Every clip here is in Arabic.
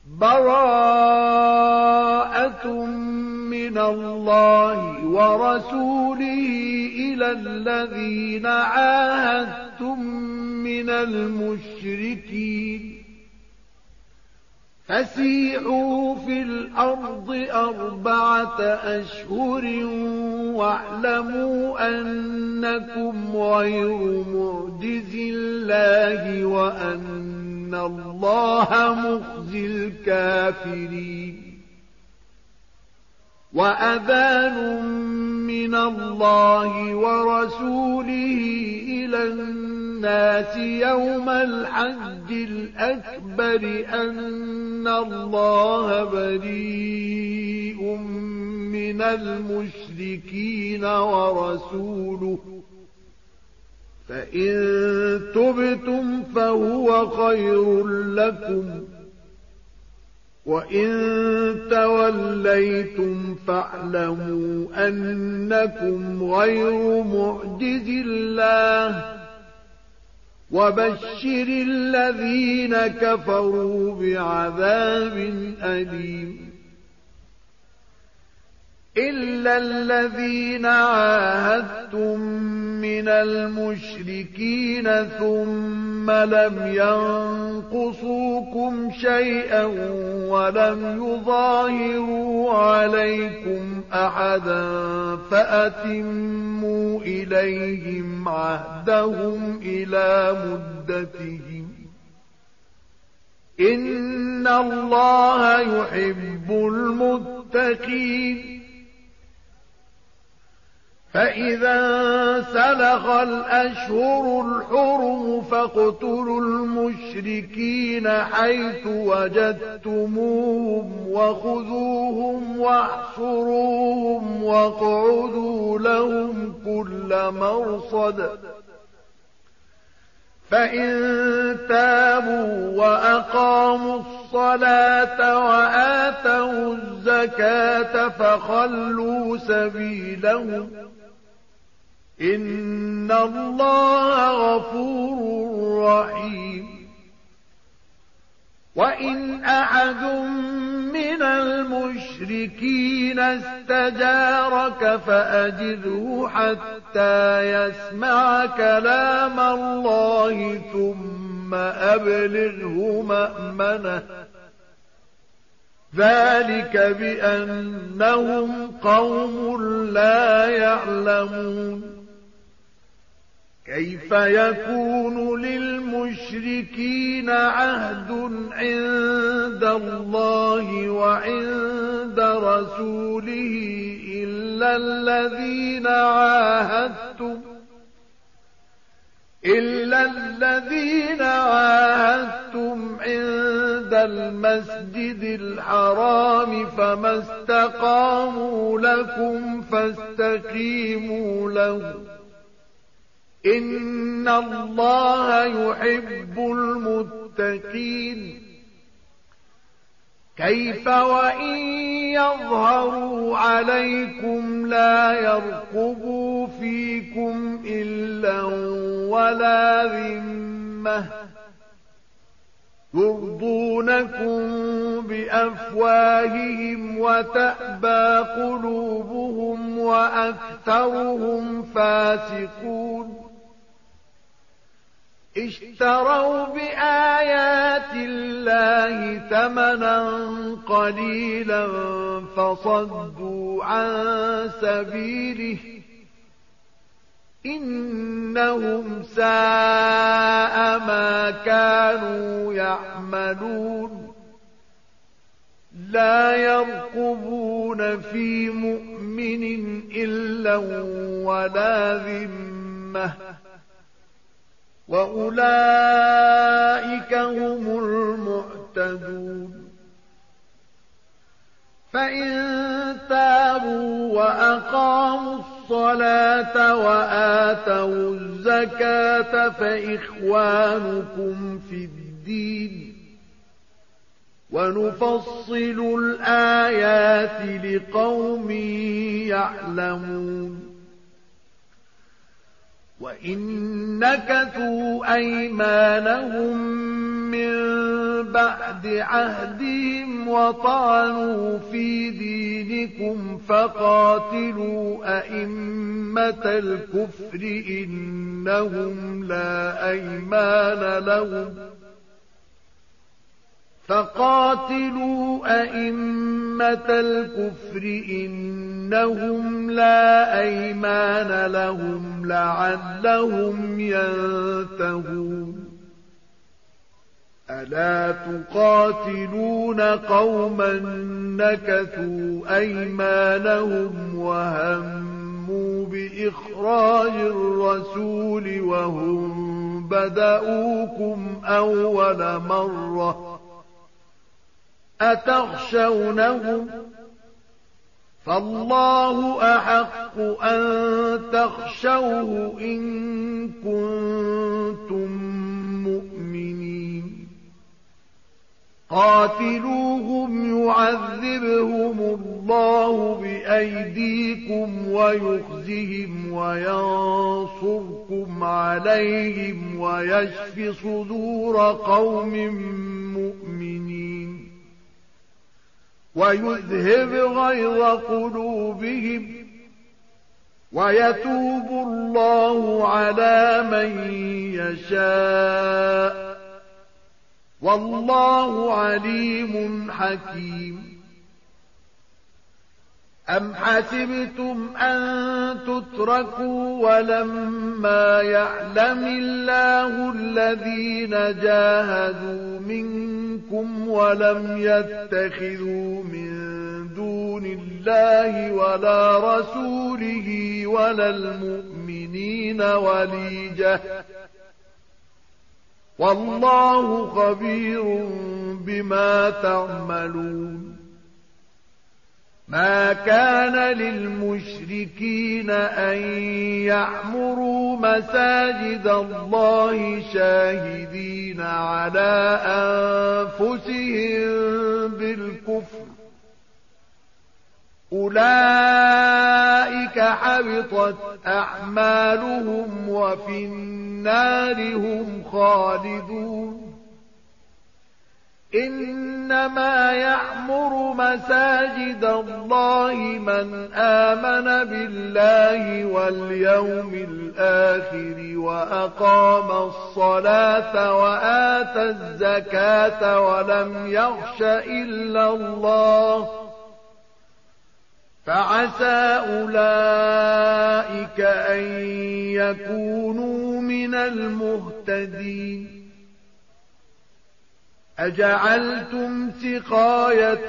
براءة من الله ورسوله إلى الذين عاهدتم من المشركين فسيحوا في الأرض 4 أشهر واعلموا أنكم غير معجزي الله وأن الله مخزي الكافرين وأذان من الله ورسوله إلى الناس يوم الحج الأكبر أن الله بريء من المشركين ورسوله فإن تبتم فهو خير لكم وإن توليتم فاعلموا أنكم غير معجزي الله وبشر الذين كفروا بعذاب أليم إلا الذين عاهدتم من المشركين ثم لم ينقصوكم شيئا ولم يظاهروا عليكم أحدا فأتموا إليهم عهدهم إلى مدتهم إن الله يحب المتقين فإذا سلخ الأشهر الحرم فاقتلوا المشركين حيث وجدتموهم وخذوهم واحصروهم واقعدوا لهم كل مرصد فإن تابوا وأقاموا الصلاة وآتوا الزكاة فخلوا سبيلهم إن الله غفور رحيم وإن أحد من المشركين استجارك فأجره حتى يسمع كلام الله ثم أبلغه مأمنه ذلك بأنهم قوم لا يعلمون كيف يكون للمشركين عهد عند الله وعند رسوله إلا الذين عاهدتم عند المسجد الحرام فما استقاموا لكم فاستقيموا له إن الله يحب المتقين كيف وإن يظهروا عليكم لا يرقبوا فيكم إلا ولا ذمة يرضونكم بأفواههم وتأبى قلوبهم وأكثرهم فاسقون اشتروا بآيات الله ثمنا قليلا فصدوا عن سبيله إنهم ساء ما كانوا يعملون لا يرقبون في مؤمن إلا ولا ذمة وأولئك هم المعتدون فإن تابوا وأقاموا الصلاة وآتوا الزكاة فإخوانكم في الدين ونفصل الآيات لقوم يعلمون وإن نكثوا أيمانهم من بعد عهدهم وطعنوا في دينكم فقاتلوا أئمة الكفر إنهم لا أيمان لهم لعلهم ينتهون ألا تقاتلون قوما نكثوا أيمانهم وهموا بإخراج الرسول وهم بدأوكم أول مرة أتخشونهم فالله أحق أن تخشوه إن كنتم مؤمنين قاتلوهم يعذبهم الله بأيديكم ويخزهم وينصركم عليهم ويشف صدور قوم مؤمنين ويذهب غيظ قلوبهم ويتوب الله على من يشاء والله عليم حكيم أم حسبتم أن تتركوا ولما يعلم الله الذين جاهدوا منكم ولم يتخذوا من دون الله ولا رسوله ولا المؤمنين وليجة والله خبير بما تعملون ما كان للمشركين أن يعمروا مساجد الله شاهدين على أنفسهم بالكفر أولئك حبطت أعمالهم وفي النار هم خالدون إنما يعمر مساجد الله من آمن بالله واليوم الآخر وأقام الصلاة وآتى الزكاة ولم يخش إلا الله فعسى أولئك أن يكونوا من المهتدين أجعلتم سقاية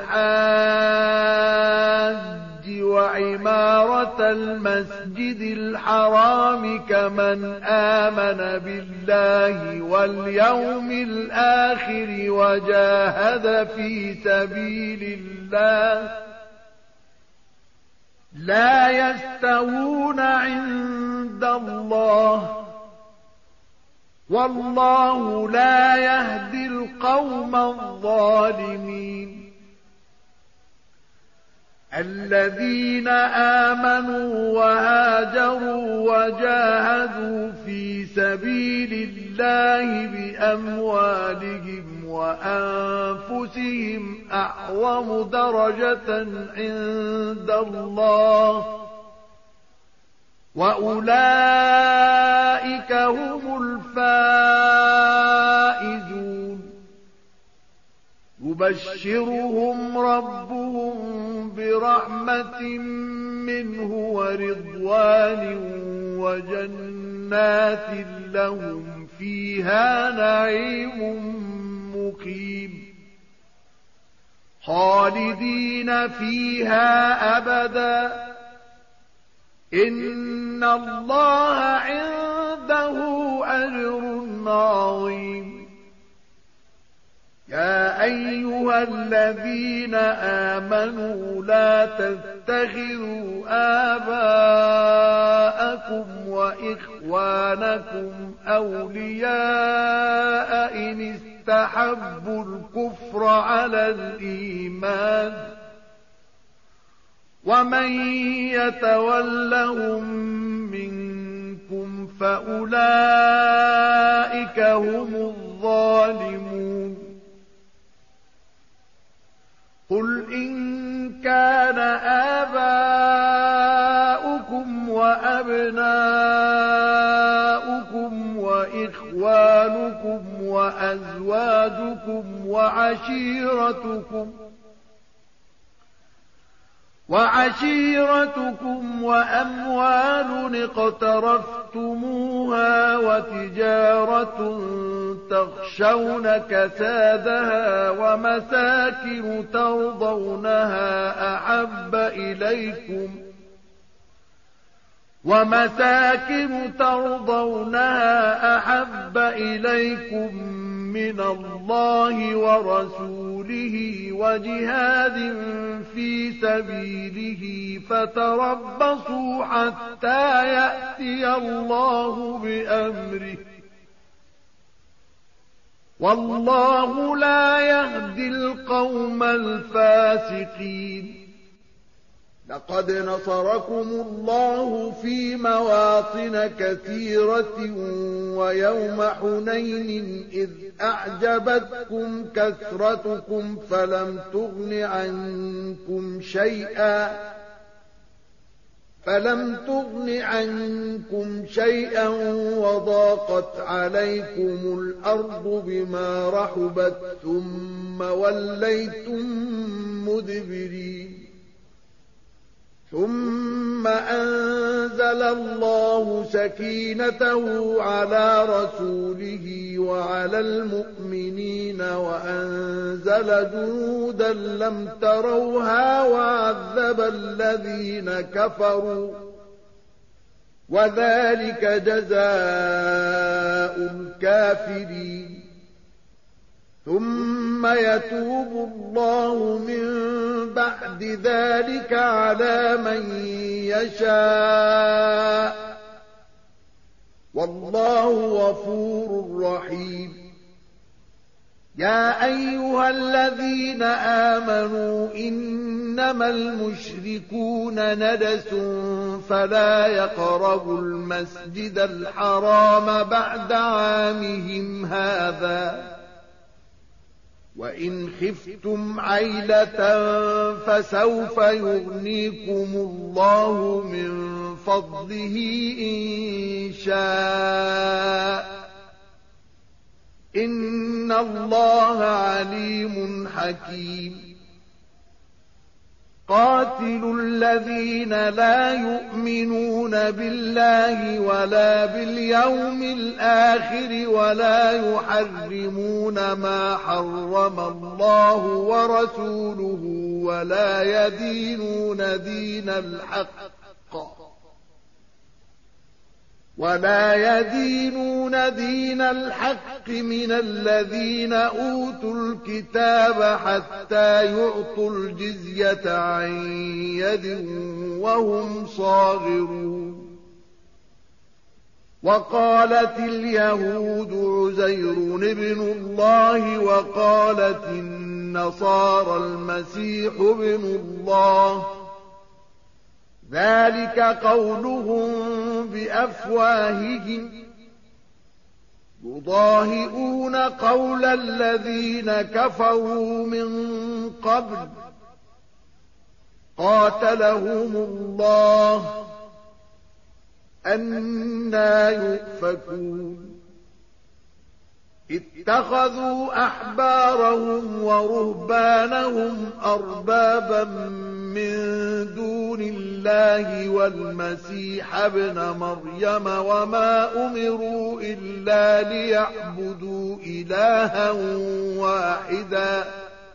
الحاج وعمارة المسجد الحرام كمن آمن بالله واليوم الآخر وجاهد في سبيل الله لا يستوون عند الله والله لا يهدي القوم الظالمين الذين آمنوا وهاجروا وجاهدوا في سبيل الله بأموالهم وأنفسهم أعظم درجة عند الله وأولئك هم الفائزون يبشرهم ربهم برحمة منه ورضوان وجنات لهم فيها نعيم مقيم خالدين فيها أبدا إن الله عنده أجر عظيم يا أيها الذين آمنوا لا تتخذوا آباءكم وإخوانكم أولياء إن استحبوا الكفر على الإيمان ومن يتولهم منكم فأولئك هم الظالمون قل إن كان آباؤكم وأبناؤكم وإخوانكم وأزواجكم وعشيرتكم وأموال اقترفتموها وتجارة تخشون كسادها ومساكن ترضونها أحب إليكم من الله ورسوله وجهاد في سبيله فتربصوا حتى يأتي الله بأمره والله لا يهدي القوم الفاسقين. لقد نصركم الله في مواطن كثيرة ويوم حنين إذ أعجبتكم كثرتكم فلم تغن عنكم شيئا وضاقت عليكم الأرض بما رحبت ثم وليتم مدبرين. ثم أنزل الله سكينته على رسوله وعلى المؤمنين وأنزل جنودا لم تروها وعذب الذين كفروا وذلك جزاء الكافرين. ثم يتوب الله من بعد ذلك على من يشاء والله غفور رحيم. يا أيها الذين آمنوا إنما المشركون نجس فلا يقربوا المسجد الحرام بعد عامهم هذا وإن خفتم عيلة فسوف يغنيكم الله من فضله إن شاء إن الله عليم حكيم. قاتلوا الذين لا يؤمنون بالله ولا باليوم الآخر ولا يحرمون ما حرم الله ورسوله ولا يدينون دين الحق من الذين أوتوا الكتاب حتى يعطوا الجزية عن يد وهم صاغرون. وقالت اليهود عزير ابن الله وقالت النصارى المسيح ابن الله ذلك قولهم بأفواههم يضاهئون قول الذين كفروا من قبل قاتلهم الله أنى يؤفكون. اتخذوا أحبارهم ورهبانهم أربابا من دون الله والمسيح ابن مريم وما أمروا إلا ليعبدوا إلها واحدا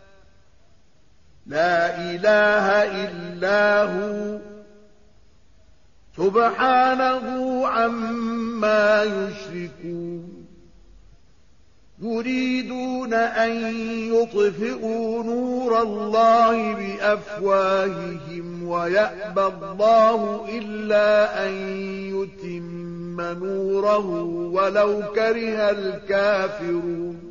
لا إله إلا هو سبحانه عما يشركون. يريدون أن يطفئوا نور الله بأفواههم ويأبى الله إلا أن يتم نوره ولو كره الكافرون.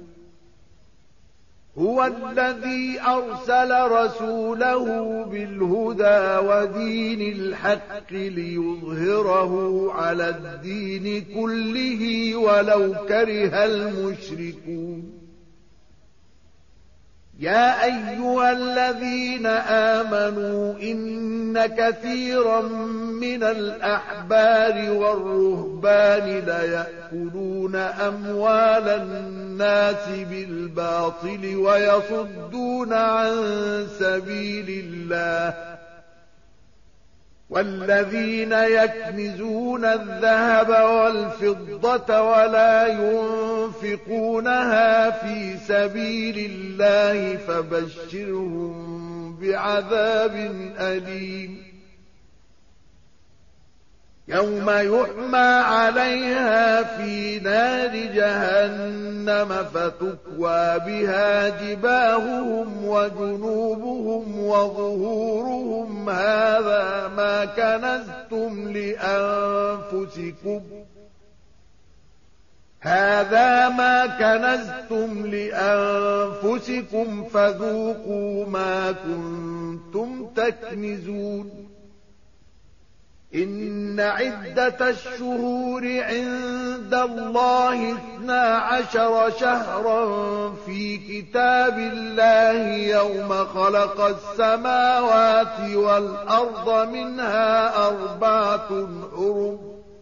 هو الذي أرسل رسوله بالهدى ودين الحق ليظهره على الدين كله ولو كره المشركون. يا أيها الذين آمنوا إن كثيرا من الأحبار والرهبان ليأكلون أموال الناس بالباطل ويصدون عن سبيل الله والذين يكنزون الذهب والفضة ولا ينفقونها في سبيل الله فبشرهم بعذاب أليم يوم يحمى عليها في نار جهنم فتكوى بها جباههم وجنوبهم وظهورهم هذا ما كنزتم لأنفسكم فذوقوا ما كنتم تكنزون إن عدة الشهور عند الله 12 شهرا في كتاب الله يوم خلق السماوات والأرض منها 4 حرم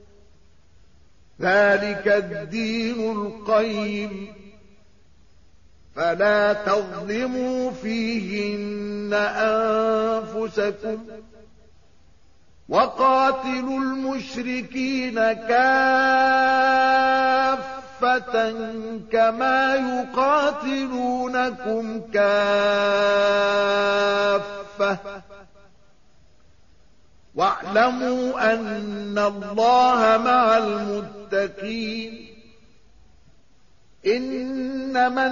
ذلك الدين القيم فلا تظلموا فيهن أنفسكم وقاتلوا المشركين كافة كما يقاتلونكم كافة واعلموا أن الله مع المتقين إنما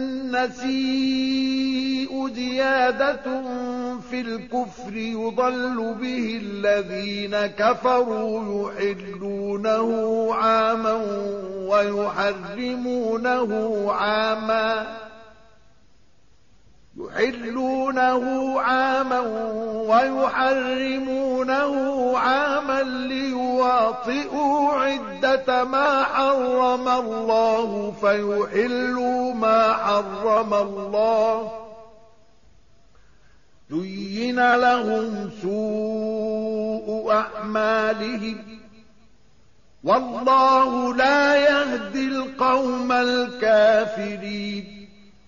النسيء زيادة في الكفر يضل به الذين كفروا يحلونه عاما ويحرمونه عاما ليواطئوا عدة ما حرم الله فيحلوا ما حرم الله زين لهم سوء أعمالهم والله لا يهدي القوم الكافرين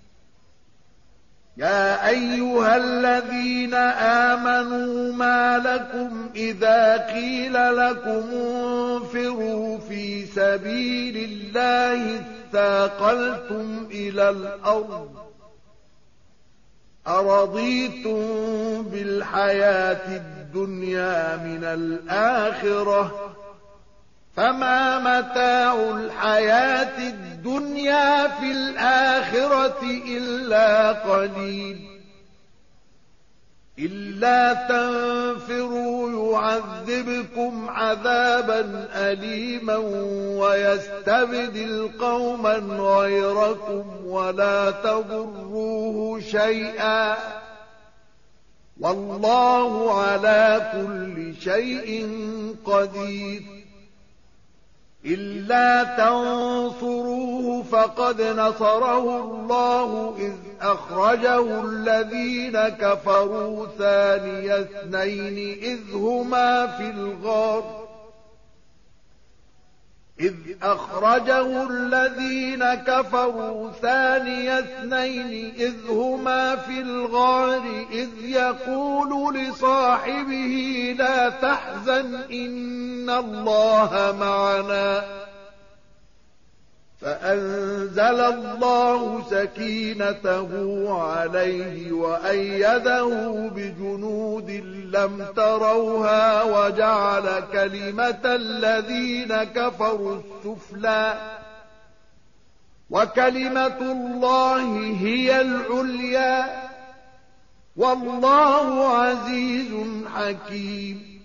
يا أيها الذين آمنوا ما لكم إذا قيل لكم انفروا في سبيل الله اثاقلتم إلى الأرض أرضيتم بالحياة الدنيا من الآخرة فما متاع الحياة الدنيا في الآخرة إلا قليل إلا تنفروا يعذبكم عذابا أليما ويستبدل قوما غيركم ولا تضروه شيئا والله على كل شيء قدير إلا تنصروه فقد نصره الله إذ أخرجه الذين كفروا ثاني اثنين إذ أخرجه الذين كفروا ثاني اثنين إذ هما في الغار إذ يقول لصاحبه لا تحزن إن الله معنا فأنزل الله سكينته عليه وأيده بجنود لم تروها وجعل كلمة الذين كفروا السفلى وكلمة الله هي العليا والله عزيز حكيم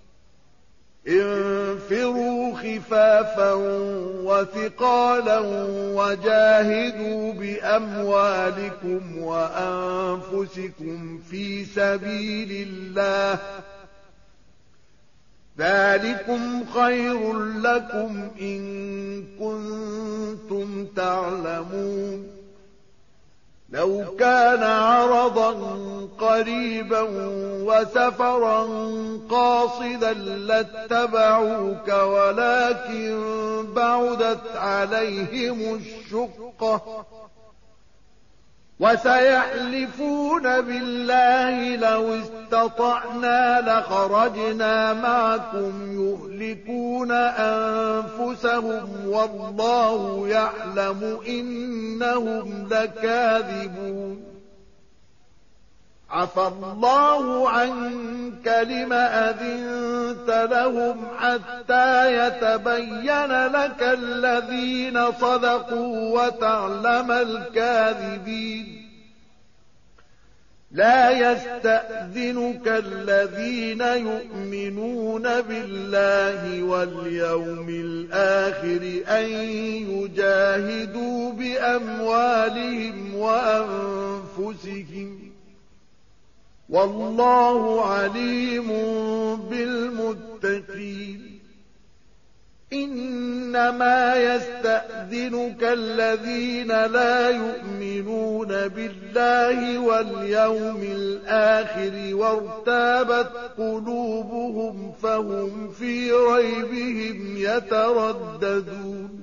انفروا خفافا وثقالا وجاهدوا بأموالكم وأنفسكم في سبيل الله ذلكم خير لكم إن كنتم تعلمون لو كان عرضا قريبا وسفرا قاصدا لاتبعوك ولكن بعدت عليهم الشقة وسيحلفون بالله لو استطعنا لخرجنا معكم يهلكون أنفسهم والله يعلم إنهم لكاذبون عفى الله عنك لم أذنت لهم حتى يتبين لك الذين صدقوا وتعلم الكاذبين لا يستأذنك الذين يؤمنون بالله واليوم الآخر أن يجاهدوا بأموالهم وأنفسهم والله عليم بالمتقين إنما يستأذنك الذين لا يؤمنون بالله واليوم الآخر وارتابت قلوبهم فهم في ريبهم يترددون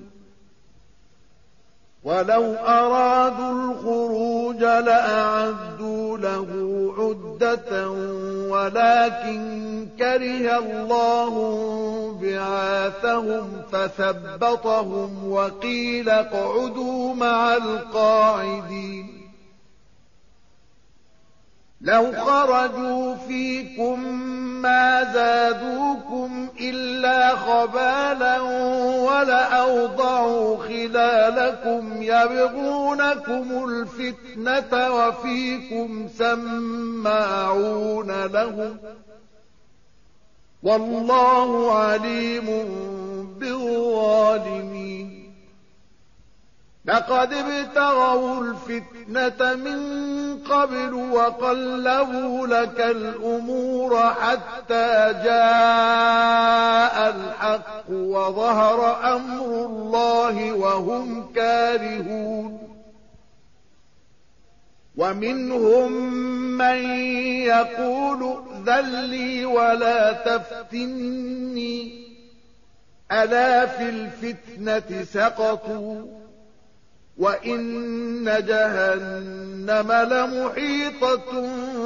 ولو أرادوا الخروج لأعدوا له عدة ولكن كره الله بعاثهم فثبطهم وقيل اقعدوا مع القاعدين لو خرجوا فيكم ما زادوكم إلا خبالا ولأوضعوا خلالكم يبغونكم الفتنة وفيكم سماعون لهم والله عليم بالظالمين لقد ابتغوا الفتنة من قبل وقلبوا لك الأمور حتى جاء الحق وظهر أمر الله وهم كارهون ومنهم من يقول ائذن لي ولا تفتني ألا في الفتنة سقطوا وإن جهنم لمحيطة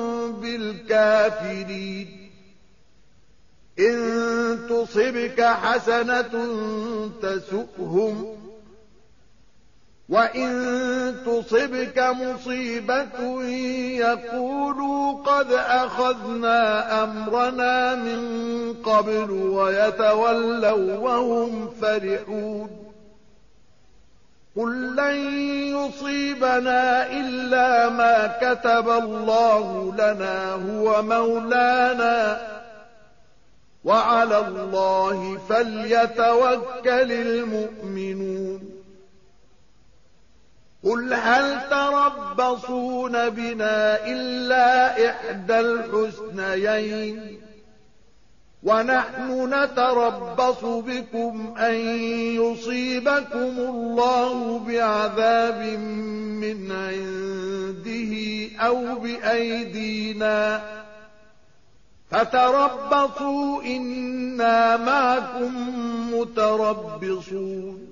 بالكافرين إن تصبك حسنة تسؤهم وإن تصبك مصيبة يقولوا قد أخذنا أمرنا من قبل ويتولوا وهم فرحون قل لن يصيبنا إلا ما كتب الله لنا هو مولانا وعلى الله فليتوكل المؤمنون قل هل تربصون بنا إلا إحدى الحسنيين ونحن نتربص بكم أن يصيبكم الله بعذاب من عنده أو بأيدينا فتربصوا إنا معكم متربصون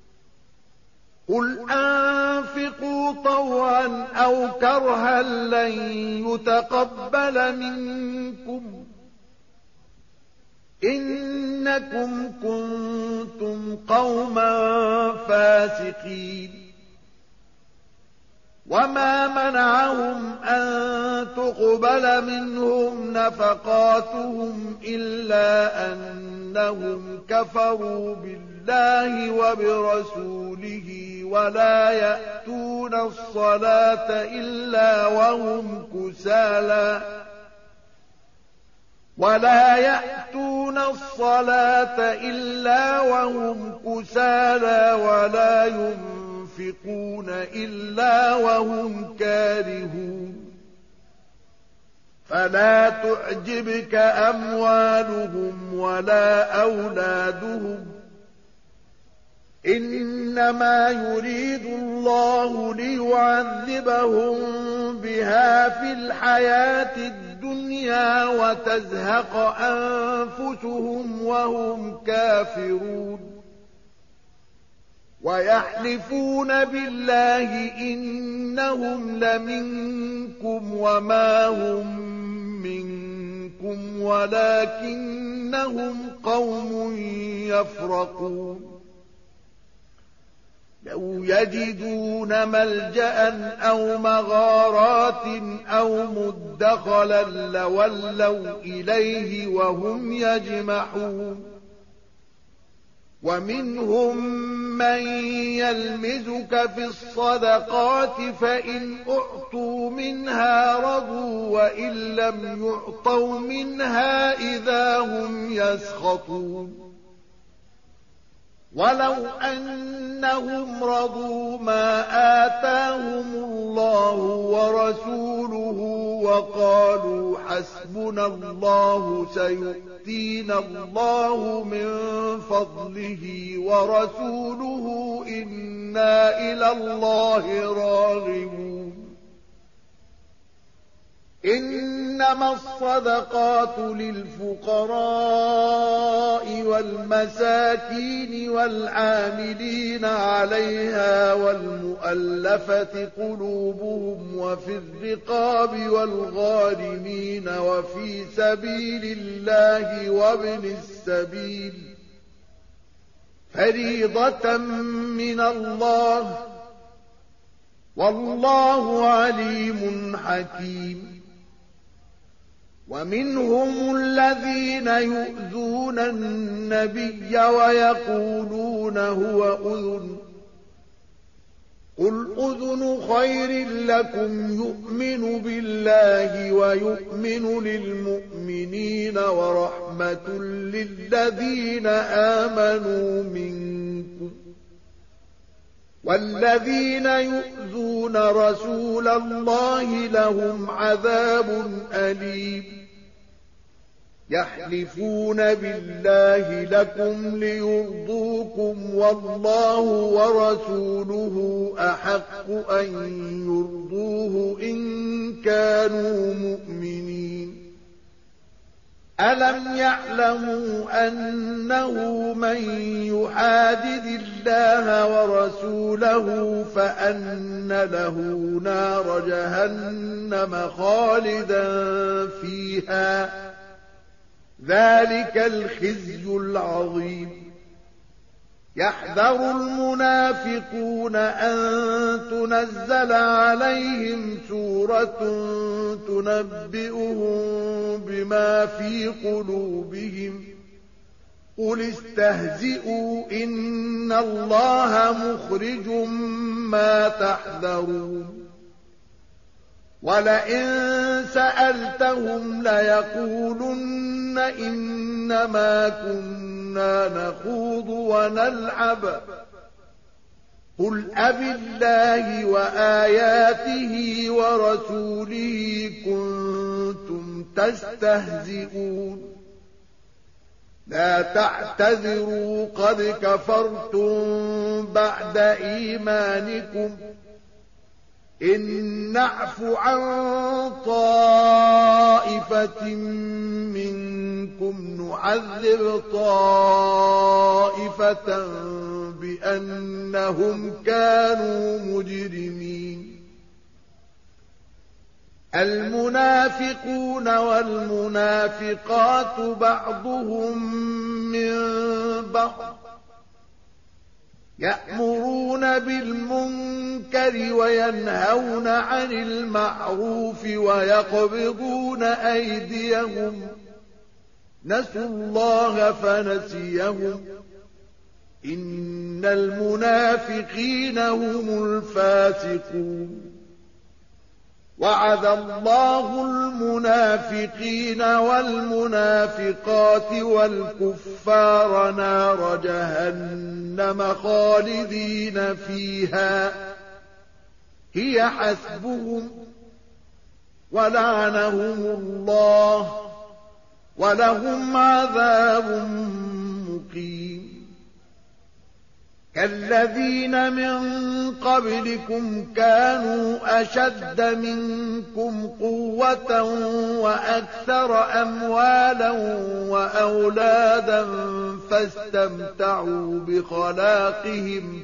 قل أنفقوا طوعا أو كرها لن يتقبل منكم إنكم كنتم قوما فاسقين وما منعهم أن تقبل منهم نفقاتهم إلا أنهم كفروا بالله وبرسوله ولا يأتون الصلاة إلا وهم كسالى ولا ينفقون إلا وهم كارهون فلا تعجبك أموالهم ولا أولادهم إنما يريد الله ليعذبهم بها في الحياة الدنيا وتزهق أنفسهم وهم كافرون ويحلفون بالله إنهم لمنكم وما هم منكم ولكنهم قوم يفرقون لو يجدون ملجأ أو مغارات أو مدخلا لولوا إليه وهم يجمحون ومنهم من يلمزك في الصدقات فإن أعطوا منها رضوا وإن لم يعطوا منها إذا هم يسخطون ولو أنهم رضوا ما آتاهم الله ورسوله وقالوا حسبنا الله سيؤتينا الله من فضله ورسوله إنا إلى الله راغبون إنما الصدقات للفقراء والمساكين والعاملين عليها والمؤلفة قلوبهم وفي الرقاب والغارمين وفي سبيل الله وابن السبيل فريضة من الله والله عليم حكيم ومنهم الذين يؤذون النبي ويقولون هو أذن قل أذن خير لكم يؤمن بالله ويؤمن للمؤمنين ورحمة للذين آمنوا منكم والذين يؤذون رسول الله لهم عذاب أليم يحلفون بالله لكم ليرضوكم والله ورسوله أحق أن يرضوه إن كانوا مؤمنين ألم يعلموا أنه من يحادد الله ورسوله فأن له نار جهنم خالدا فيها ذلك الخزي العظيم يحذر المنافقون أن تنزل عليهم سورة تنبئهم بما في قلوبهم قل استهزئوا إن الله مخرج ما تحذرون ولئن سألتهم ليقولن إنما كنا نخوض ونلعب قل أبالله وآياته ورسوله كنتم تستهزئون لا تعتذروا قد كفرتم بعد إيمانكم إن نعف عن طائفة منكم نعذب طائفة بأنهم كانوا مجرمين المنافقون والمنافقات بعضهم من بعض يأمرون بالمنكر وينهون عن المعروف ويقبضون أيديهم نسوا الله فنسيهم إن المنافقين هم الفاسقون وعد الله المنافقين والمنافقات والكفار نار جهنم خالدين فيها هي حسبهم ولعنهم الله ولهم عذاب مقيم كالذين من قبلكم كانوا أشد منكم قوة وأكثر أموالا وأولادا فاستمتعوا بخلاقهم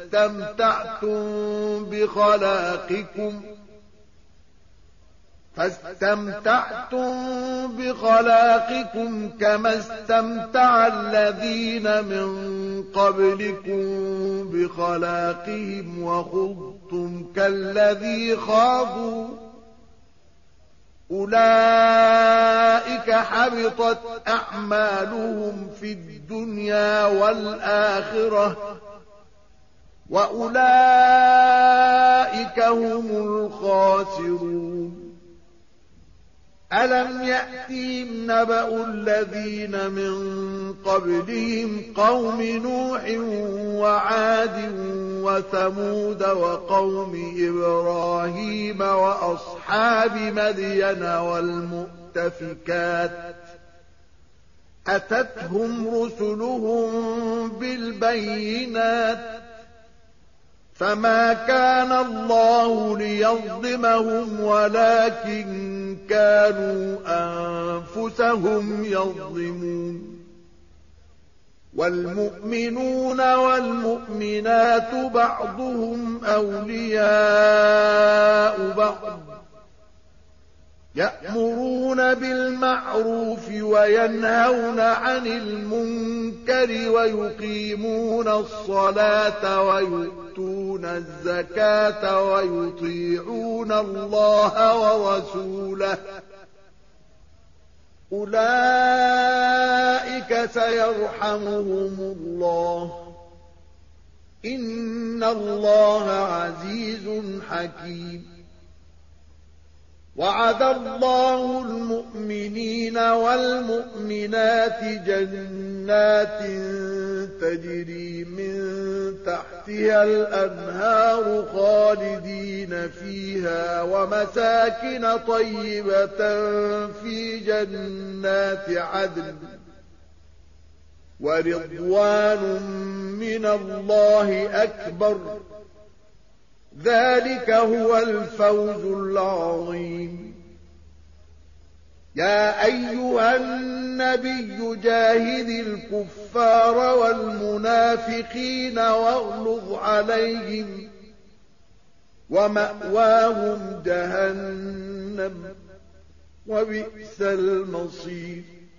فاستمتعتم بخلاقكم كما استمتع الذين من قبلكم بخلاقهم وخضتم كالذي خاضوا أولئك حبطت أعمالهم في الدنيا والآخرة وأولئك هم الخاسرون ألم يأتهم نبأ الذين من قبلهم قوم نوح وعاد وثمود وقوم إبراهيم وأصحاب مدين والمؤتفكات أتتهم رسلهم بالبينات فما كان الله ليظلمهم ولكن كانوا أنفسهم يظلمون والمؤمنون والمؤمنات بعضهم أولياء بعض يأمرون بالمعروف وينهون عن المنكر ويقيمون الصلاة ويؤتون الزكاة ويطيعون الله ورسوله أولئك سيرحمهم الله إن الله عزيز حكيم وعد الله المؤمنين والمؤمنات جنات تجري من تحتها الأنهار خالدين فيها ومساكن طيبة في جنات عدن ورضوان من الله أكبر ذلك هو الفوز العظيم يا أيها النبي جاهد الكفار والمنافقين واغلظ عليهم ومأواهم جهنم وبئس المصير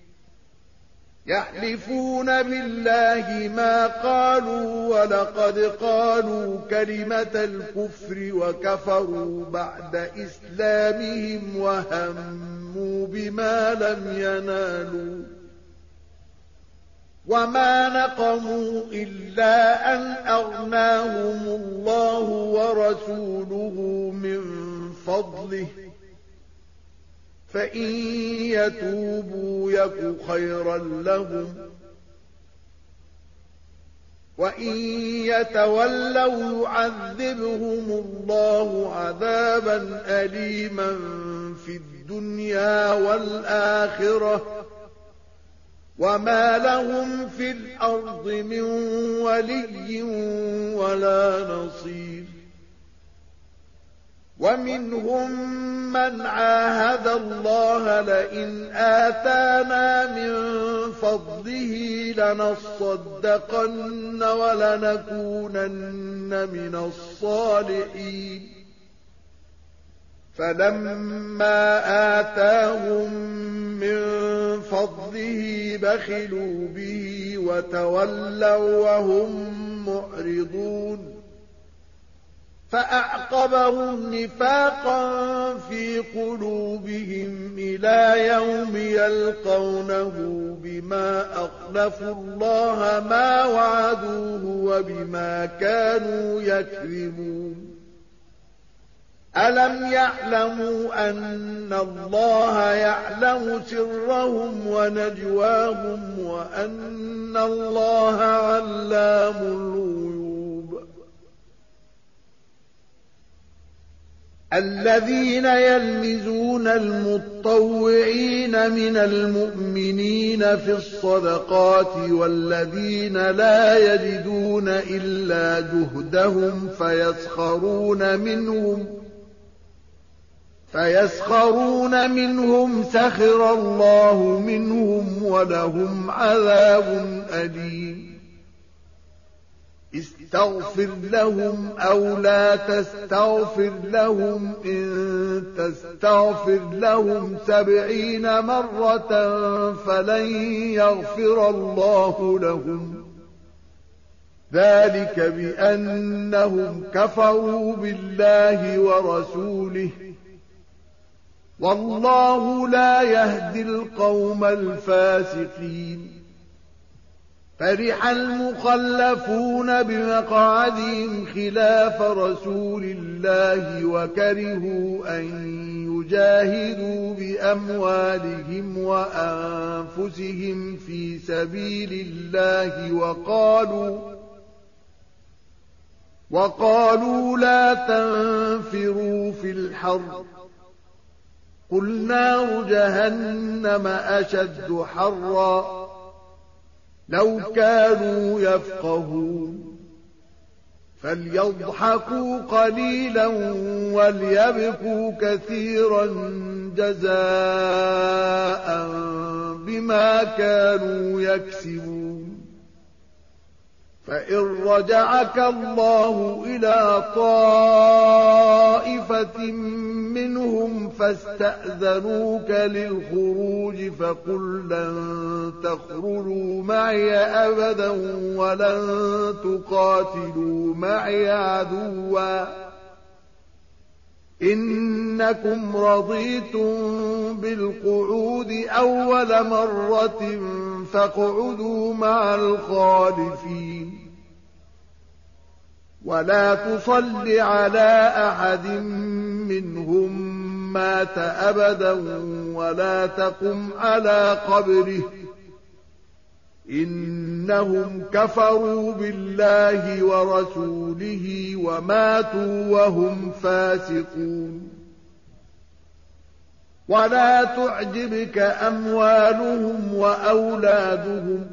يحلفون بالله ما قالوا ولقد قالوا كلمة الكفر وكفروا بعد إسلامهم وهموا بما لم ينالوا وما نقموا إلا أن أغناهم الله ورسوله من فضله فإن يتوبوا يك خيرا لهم وإن يتولوا يعذبهم الله عذابا أليما في الدنيا والآخرة وما لهم في الأرض من ولي ولا نصير ومنهم من عاهد الله لئن آتانا من فضله لنصدقن ولنكونن من الصالحين فلما آتاهم من فضله بخلوا به وتولوا وهم معرضون فأعقبهم نفاقا في قلوبهم إلى يوم يلقونه بما أخلفوا الله ما وعدوه وبما كانوا يكذبون ألم يعلموا أن الله يعلم سرهم ونجواهم وأن الله علام الغيوب الذين يلمزون المطوعين من المؤمنين في الصدقات والذين لا يجدون إلا جهدهم فيسخرون منهم سخر الله منهم ولهم عذاب أليم استغفر لهم أو لا تستغفر لهم إن تستغفر لهم 70 مرة فلن يغفر الله لهم ذلك بأنهم كفروا بالله ورسوله والله لا يهدي القوم الفاسقين فرح المخلفون بمقعدهم خلاف رسول الله وكرهوا أن يجاهدوا بأموالهم وأنفسهم في سبيل الله وقالوا لا تنفروا في الحر قل نار جهنم أشد حرا لو كانوا يفقهون فليضحكوا قليلا وليبكوا كثيرا جزاء بما كانوا يكسبون فإن رجعك الله إلى طائفة منهم فاستأذنوك للخروج فقل لن تخرجوا معي أبدا ولن تقاتلوا معي عدوا إنكم رضيتم بالقعود أول مرة فاقعدوا مع الخالفين ولا تصل على أحد منهم مات أبدا ولا تقم على قبره إنهم كفروا بالله ورسوله وماتوا وهم فاسقون ولا تعجبك أموالهم وأولادهم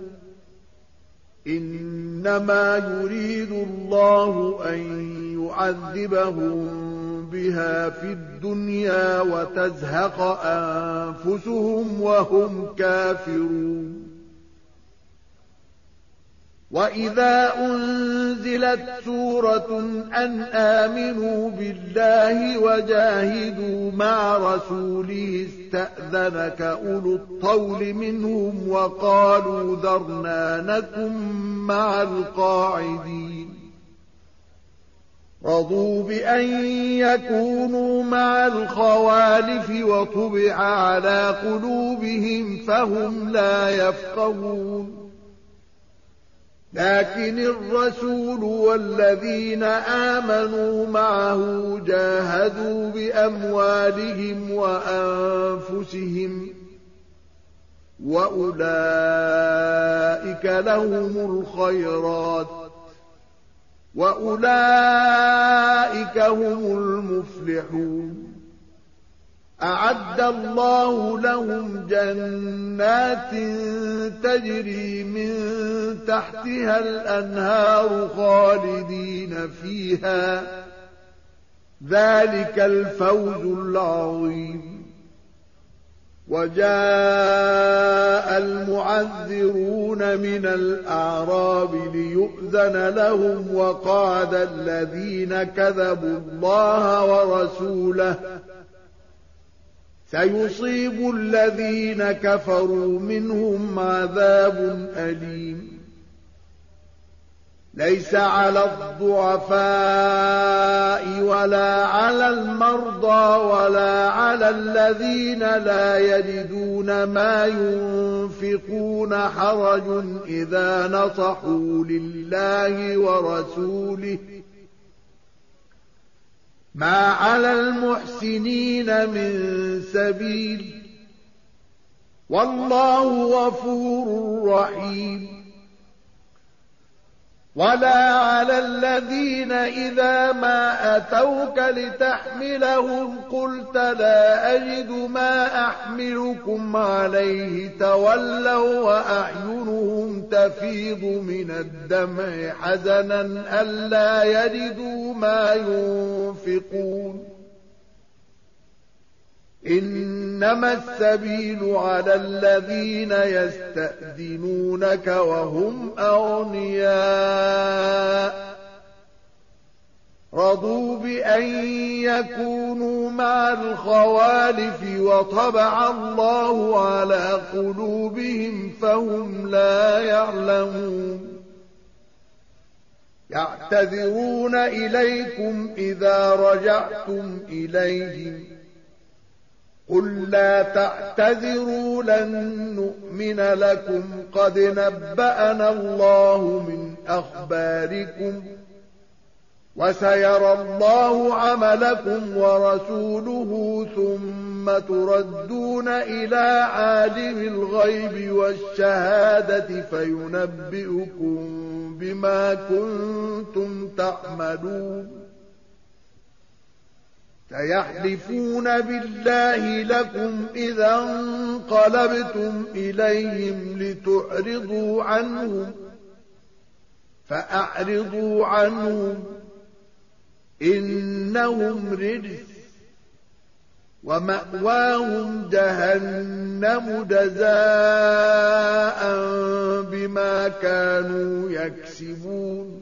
إنما يريد الله أن يعذبهم بها في الدنيا وتزهق أنفسهم وهم كافرون وإذا أنزلت سورة أن آمنوا بالله وجاهدوا مع رسوله استأذنك أولو الطول منهم وقالوا ذرنا نكن مع القاعدين رضوا بأن يكونوا مع الخوالف وطبع على قلوبهم فهم لا يفقهون لكن الرسول والذين آمنوا معه جاهدوا بأموالهم وأنفسهم وأولئك لهم الخيرات وأولئك هم المفلحون أعد الله لهم جنات تجري من تحتها الأنهار خالدين فيها ذلك الفوز العظيم وجاء المعذرون من الأعراب ليؤذن لهم وقعد الذين كذبوا الله ورسوله سيصيب الذين كفروا منهم عذاب أليم ليس على الضعفاء ولا على المرضى ولا على الذين لا يجدون ما ينفقون حرج إذا نصحوا لله ورسوله ما على المحسنين من سبيل والله غفور رحيم ولا على الذين إذا ما أتوك لتحملهم قلت لا أجد ما أحملكم عليه تولوا وأعينهم تفيض من الدمع حزنا ألا يجدوا ما ينفقون إنما السبيل على الذين يستأذنونك وهم أغنياء رضوا بأن يكونوا مع الخوالف وطبع الله على قلوبهم فهم لا يعلمون يعتذرون إليكم إذا رجعتم إليهم قل لا تعتذروا لن نؤمن لكم قد نبأنا الله من أخباركم وسيرى الله عملكم ورسوله ثم تردون إلى عالم الغيب والشهادة فينبئكم بما كنتم تعملون سيحلفون بالله لكم إذا انقلبتم إليهم لتعرضوا عنهم فأعرضوا عنهم إنهم رجس ومأواهم جهنم جزاء بما كانوا يكسبون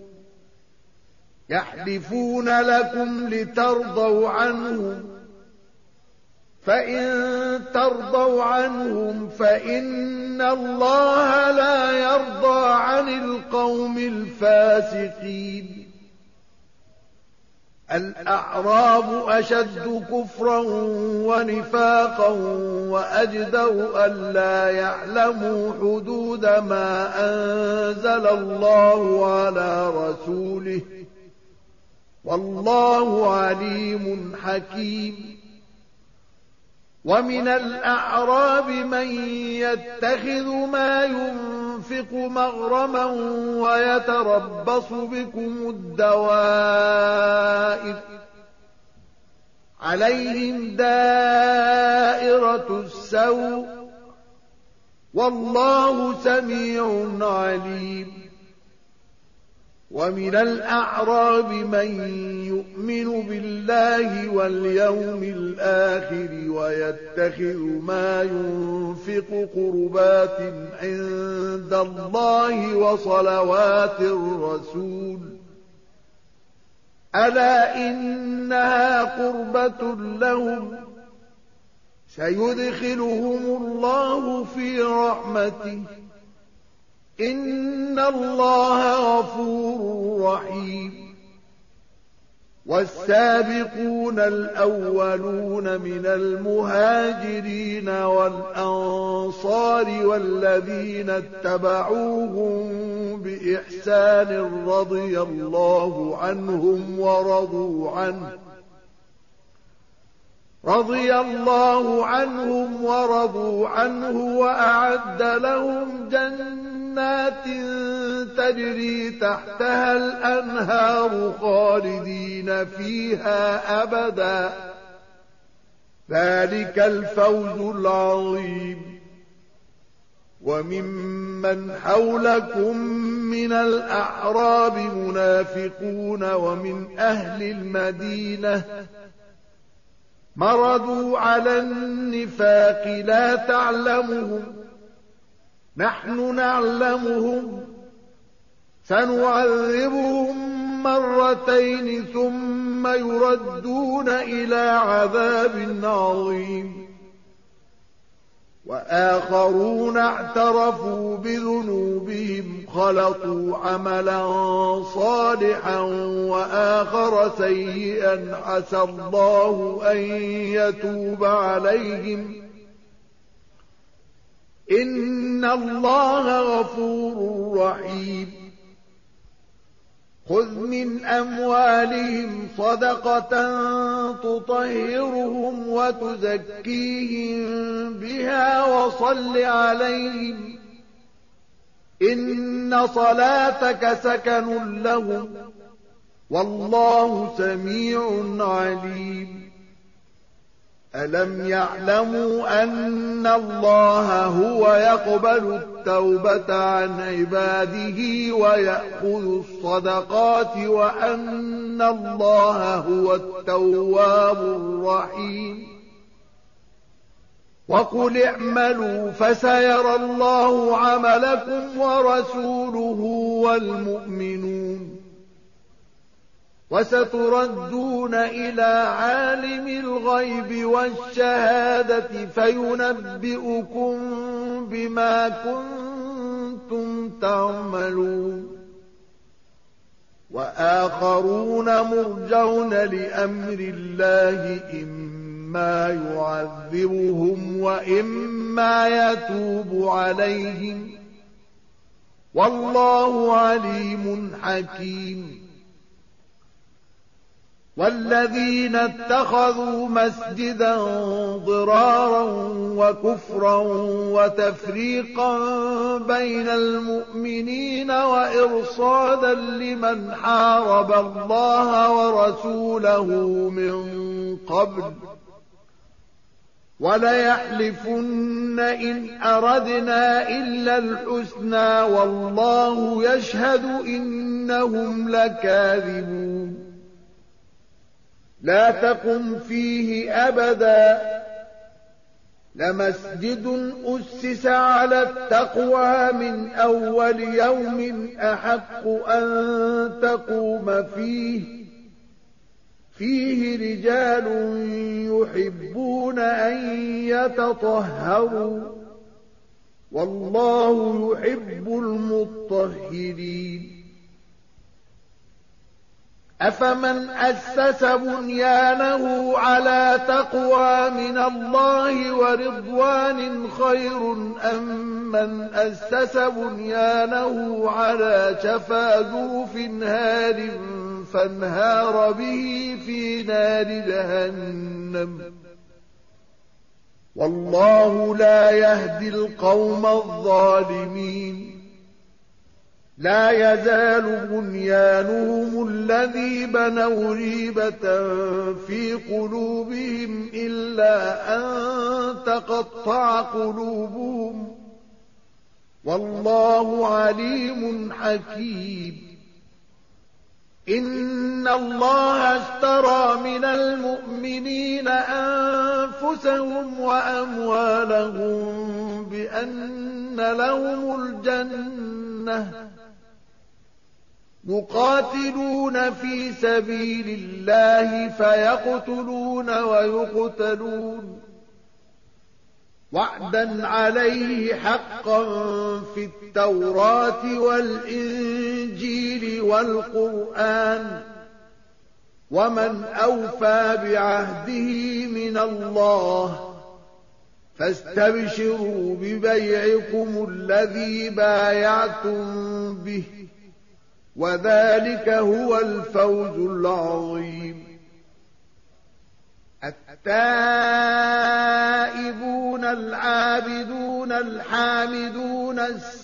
يحلفون لكم لترضوا عنهم فإن ترضوا عنهم فإن الله لا يرضى عن القوم الفاسقين الأعراب أشد كفرا ونفاقا وأجدر ألا يعلموا حدود ما أنزل الله على رسوله والله عليم حكيم ومن الأعراب من يتخذ ما ينفق مغرما ويتربص بكم الدوائر عليهم دائرة السوء والله سميع عليم ومن الأعراب من يؤمن بالله واليوم الآخر ويتخذ ما ينفق قربات عند الله وصلوات الرسول ألا إنها قربة لهم سيدخلهم الله في رحمته إن الله غفور رحيم والسابقون الأولون من المهاجرين والأنصار والذين اتبعوهم بإحسان رضي الله عنهم ورضوا عنه وأعد لهم جنات تجري تحتها الأنهار خالدين فيها أبدا ذلك الفوز العظيم وممن حولكم من الأعراب منافقون ومن أهل المدينة مردوا على النفاق لا تعلمهم نحن نعلمهم سنعذبهم مرتين ثم يردون إلى عذاب عظيم وآخرون اعترفوا بذنوبهم خلطوا عملا صالحا وآخر سيئا عسى الله أن يتوب عليهم إن الله غفور رحيم خذ من أموالهم صدقة تطهرهم وتزكيهم بها وصل عليهم إن صلاتك سكن لهم والله سميع عليم ألم يعلموا أن الله هو يقبل التوبة عن عباده ويأخذ الصدقات وأن الله هو التواب الرحيم وقل اعملوا فسيرى الله عملكم ورسوله والمؤمنون وستردون إلى عالم الغيب والشهادة فينبئكم بما كنتم تعملون وآخرون مرجون لأمر الله إما يعذبهم وإما يتوب عليهم والله عليم حكيم والذين اتخذوا مسجدا ضرارا وكفرا وتفريقا بين المؤمنين وإرصادا لمن حارب الله ورسوله من قبل وليحلفن إن أردنا إلا الحسنى والله يشهد إنهم لكاذبون لا تقم فيه أبدا لمسجد أسس على التقوى من أول يوم أحق أن تقوم فيه رجال يحبون أن يتطهروا والله يحب المطهرين أفمن أسس بنيانه على تقوى من الله ورضوان خير أم من أسس بنيانه على شفا جرف هار فانهار به في نار جهنم والله لا يهدي القوم الظالمين لا يزال بنيانهم الذي بنوا ريبة في قلوبهم إلا أن تقطع قلوبهم والله عليم حكيم إن الله اشترى من المؤمنين أنفسهم وأموالهم بأن لهم الجنة يقاتلون في سبيل الله فيقتلون ويقتلون وعدا عليه حقا في التوراة والإنجيل والقرآن ومن أوفى بعهده من الله فاستبشروا ببيعكم الذي بايعتم به وذلك هو الفوز العظيم التائبون العابدون الحامدون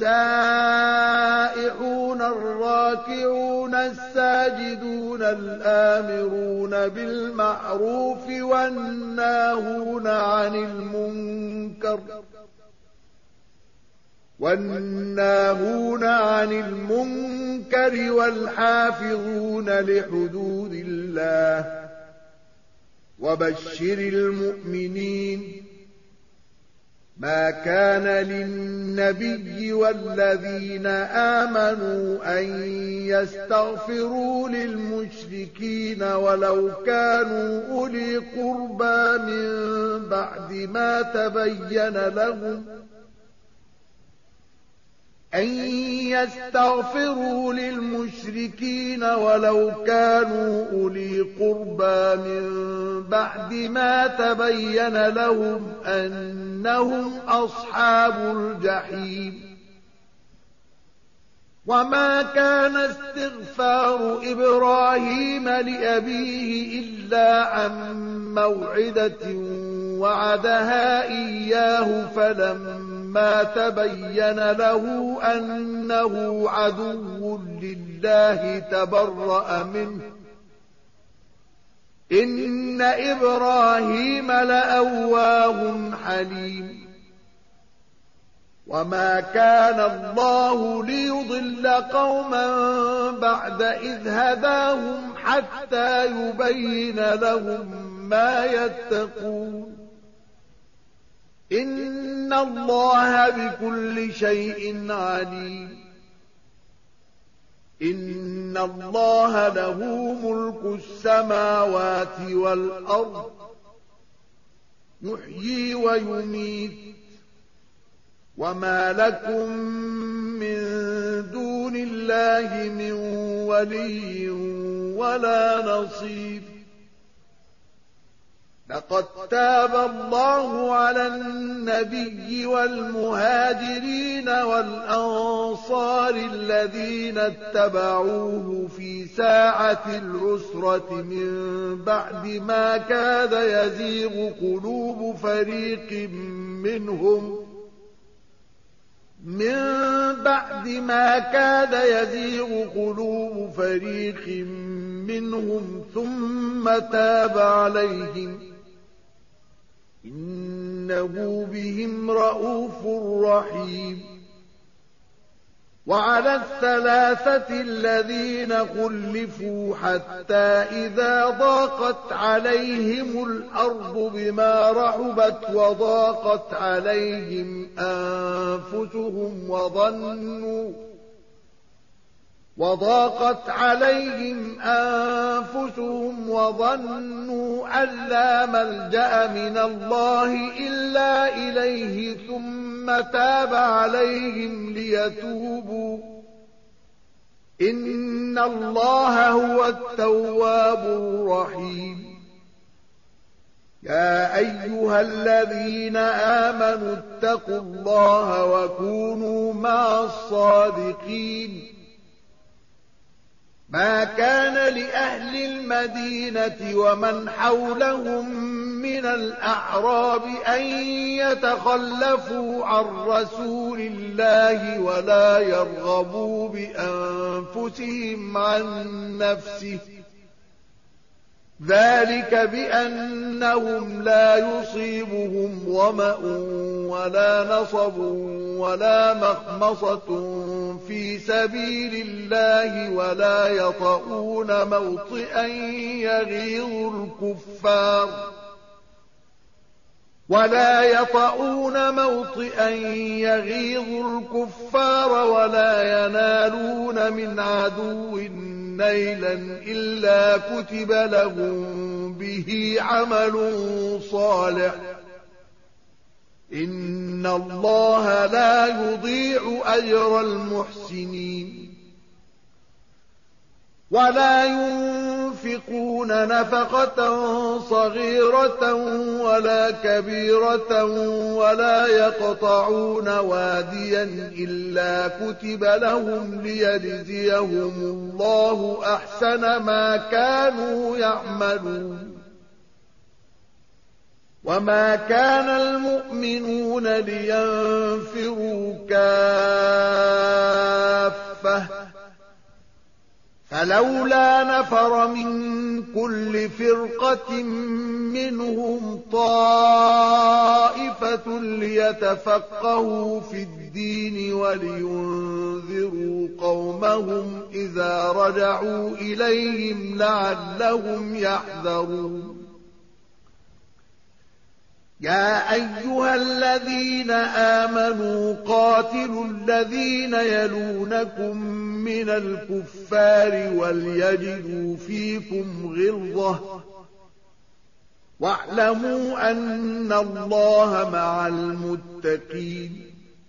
السائحون الراكعون الساجدون الآمرون بالمعروف والناهون عن المنكر والحافظون لحدود الله وبشر المؤمنين ما كان للنبي والذين آمنوا أن يستغفروا للمشركين ولو كانوا أولي قربى من بعد ما تبين لهم أنهم أصحاب الجحيم وما كان استغفار إبراهيم لأبيه إلا عن موعدة وعدها إياه فلما فلما تبين له أنه عدو لله تبرأ منه إن إبراهيم لأواه حليم وما كان الله ليضل قوما بعد إذ هداهم حتى يبين لهم ما يتقون إن الله بكل شيء عليم إن الله له ملك السماوات والأرض يحيي ويميت وما لكم من دون الله من ولي ولا نصير لقد تاب الله على النبي والمهاجرين والأنصار الذين اتبعوه في ساعة العسرة من بعد ما كاد يزيغ قلوب فريق منهم ثم تاب عليهم إنه بهم رءوف رحيم وعلى الثلاثة الذين خلفوا حتى إذا ضاقت عليهم الأرض بما رحبت وضاقت عليهم أنفسهم وظنوا أن لا ملجأ من الله إلا إليه ثم تاب عليهم ليتوبوا إن الله هو التواب الرحيم يا أيها الذين آمنوا اتقوا الله وكونوا مع الصادقين ما كان لأهل المدينة ومن حولهم من الأعراب أن يتخلفوا عن رسول الله ولا يرغبوا بأنفسهم عن نفسه ذلك بأنهم لا يصيبهم ظمأ ولا نصب ولا مخمصة في سبيل الله ولا يطؤون موطئا يغيظ الكفار ولا ينالون من عدو نيلا إلا كتب لهم به عمل صالح إن الله لا يضيع أجر المحسنين ولا ينفقون نفقة صغيرة ولا كبيرة ولا يقطعون واديا إلا كتب لهم ليجزيهم الله أحسن ما كانوا يعملون وما كان المؤمنون لينفروا كافة فلولا نفر من كل فرقة منهم طائفة ليتفقهوا في الدين ولينذروا قومهم إذا رجعوا إليهم لعلهم يحذرون يا أيها الذين آمنوا قاتلوا الذين يلونكم من الكفار وليجدوا فيكم غلظة واعلموا أن الله مع المتقين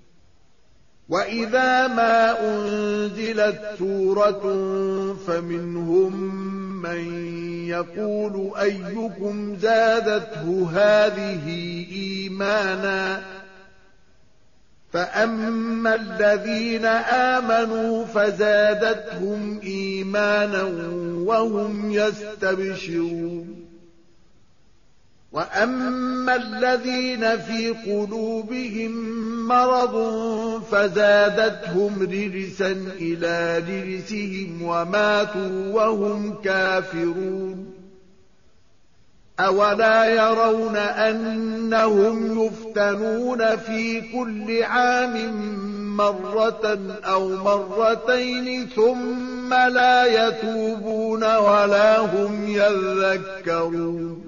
وإذا ما أنزلت سورة فمنهم من يقول أيكم زادته هذه إيمانا فأما الذين آمنوا فزادتهم إيمانا وهم يستبشرون وَأَمَّا الَّذِينَ فِي قُلُوبِهِم مَّرَضٌ فَزَادَتْهُمْ رِجْسًا إِلَىٰ رِجْسِهِمْ وَمَاتُوا وَهُمْ كَافِرُونَ أَوَلَا يَرَوْنَ أَنَّهُمْ يُفْتَنُونَ فِي كُلِّ عَامٍ مَّرَّةً أَوْ مَرَّتَيْنِ ثُمَّ لَا يَتُوبُونَ وَلَا هُمْ يَذَّكَّرُونَ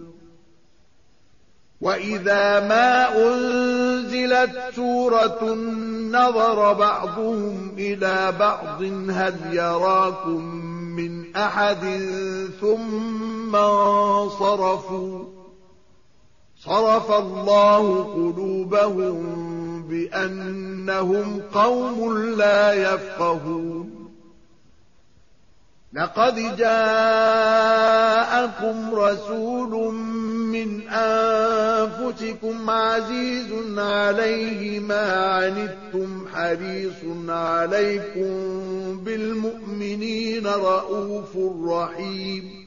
وَإِذَا مَا أُنزِلَتْ سُورَةٌ نَظَرَ بَعْضُهُمْ إِلَى بَعْضٍ هَلْ يَرَاكُم مِّنْ أَحَدٍ ثُمَّ انصَرَفُوا صَرَفَ اللَّهُ قُلُوبَهُم بِأَنَّهُمْ قَوْمٌ لَّا يَفْقَهُونَ لَقَدْ جَاءَكُمْ رَسُولٌ مِّنْ أَنفُسِكُمْ عَزِيزٌ عَلَيْهِ مَا عَنِتُّمْ حَرِيصٌ عَلَيْكُمْ بِالْمُؤْمِنِينَ رَءُوفٌ رَّحِيمٌ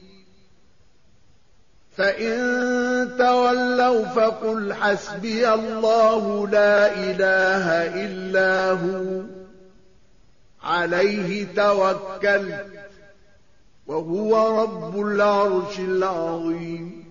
فَإِن تَوَلَّوْا فَقُلْ حَسْبِيَ اللَّهُ لَا إِلَٰهَ إِلَّا هُوَ عَلَيْهِ تَوَكَّلْتُ وَهُوَ رَبُّ الْعَرْشِ الْعَظِيمِ